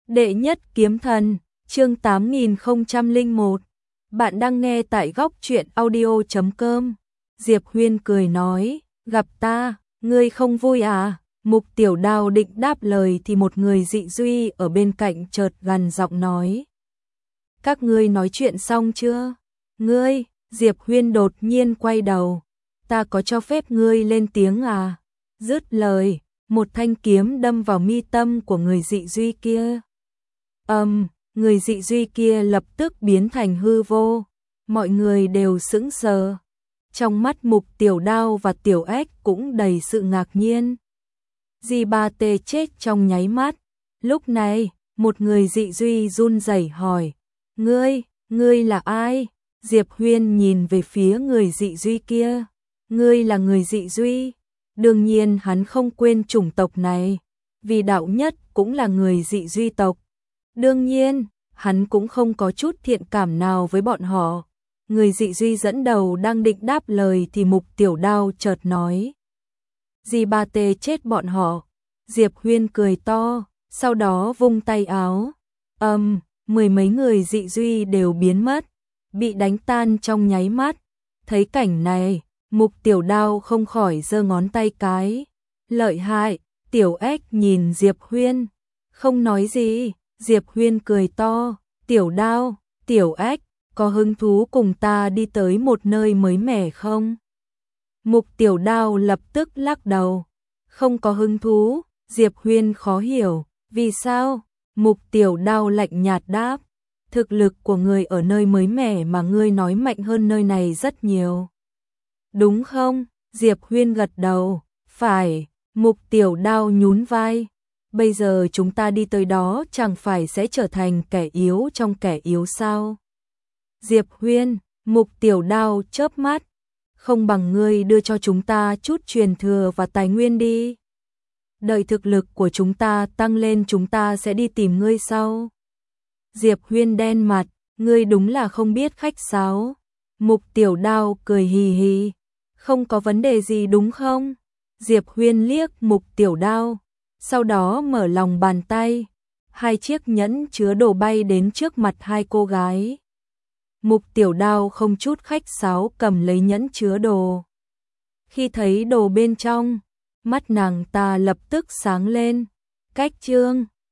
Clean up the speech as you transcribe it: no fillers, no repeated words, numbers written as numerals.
Đệ nhất kiếm thần, chương 8001. Bạn đang nghe tại góc truyện audio.com. Diệp Huyên cười nói, gặp ta, ngươi không vui à? Mục Tiểu Đao định đáp lời thì một người dị duy ở bên cạnh chợt gằn giọng nói. Các ngươi nói chuyện xong chưa? Ngươi, Diệp Huyên đột nhiên quay đầu. Ta có cho phép ngươi lên tiếng à? Dứt lời, một thanh kiếm đâm vào mi tâm của người dị duy kia. Người dị duy kia lập tức biến thành hư vô. Mọi người đều sững sờ. Trong mắt Mục Tiểu Đao và Tiểu Ếch cũng đầy sự ngạc nhiên. Di Ba Tê chết trong nháy mắt. Lúc này, một người dị duy run rẩy hỏi. Ngươi là ai? Diệp Huyên nhìn về phía người dị duy kia. Ngươi là người dị duy? Đương nhiên hắn không quên chủng tộc này. Vì đạo nhất cũng là người dị duy tộc. Đương nhiên, hắn cũng không có chút thiện cảm nào với bọn họ. Người dị duy dẫn đầu đang định đáp lời thì Mục Tiểu Đao chợt nói. Di Ba Tê chết bọn họ. Diệp Huyên cười to, sau đó vung tay áo. Mười mấy người dị duy đều biến mất, bị đánh tan trong nháy mắt. Thấy cảnh này, Mục Tiểu Đao không khỏi giơ ngón tay cái. Lợi hại, Tiểu Ếch nhìn Diệp Huyên, không nói gì. Diệp Huyên cười to, Tiểu Đao, Tiểu Ếch, có hứng thú cùng ta đi tới một nơi mới mẻ không? Mục Tiểu Đao lập tức lắc đầu, không có hứng thú. Diệp Huyên khó hiểu, vì sao? Mục Tiểu Đao lạnh nhạt đáp, thực lực của người ở nơi mới mẻ mà ngươi nói mạnh hơn nơi này rất nhiều. Đúng không? Diệp Huyên gật đầu, phải. Mục Tiểu Đao nhún vai. Bây giờ chúng ta đi tới đó chẳng phải sẽ trở thành kẻ yếu trong kẻ yếu sao? Diệp Huyên, Mục Tiểu Đao chớp mắt. Không bằng ngươi đưa cho chúng ta chút truyền thừa và tài nguyên đi. Đợi thực lực của chúng ta tăng lên chúng ta sẽ đi tìm ngươi sau. Diệp Huyên đen mặt, ngươi đúng là không biết khách sáo. Mục Tiểu Đao cười hì hì. Không có vấn đề gì đúng không? Diệp Huyên liếc Mục Tiểu Đao. Sau đó mở lòng bàn tay, hai chiếc nhẫn chứa đồ bay đến trước mặt hai cô gái. Mục Tiểu Đao không chút khách sáo cầm lấy nhẫn chứa đồ. Khi thấy đồ bên trong, mắt nàng ta lập tức sáng lên. Cách chương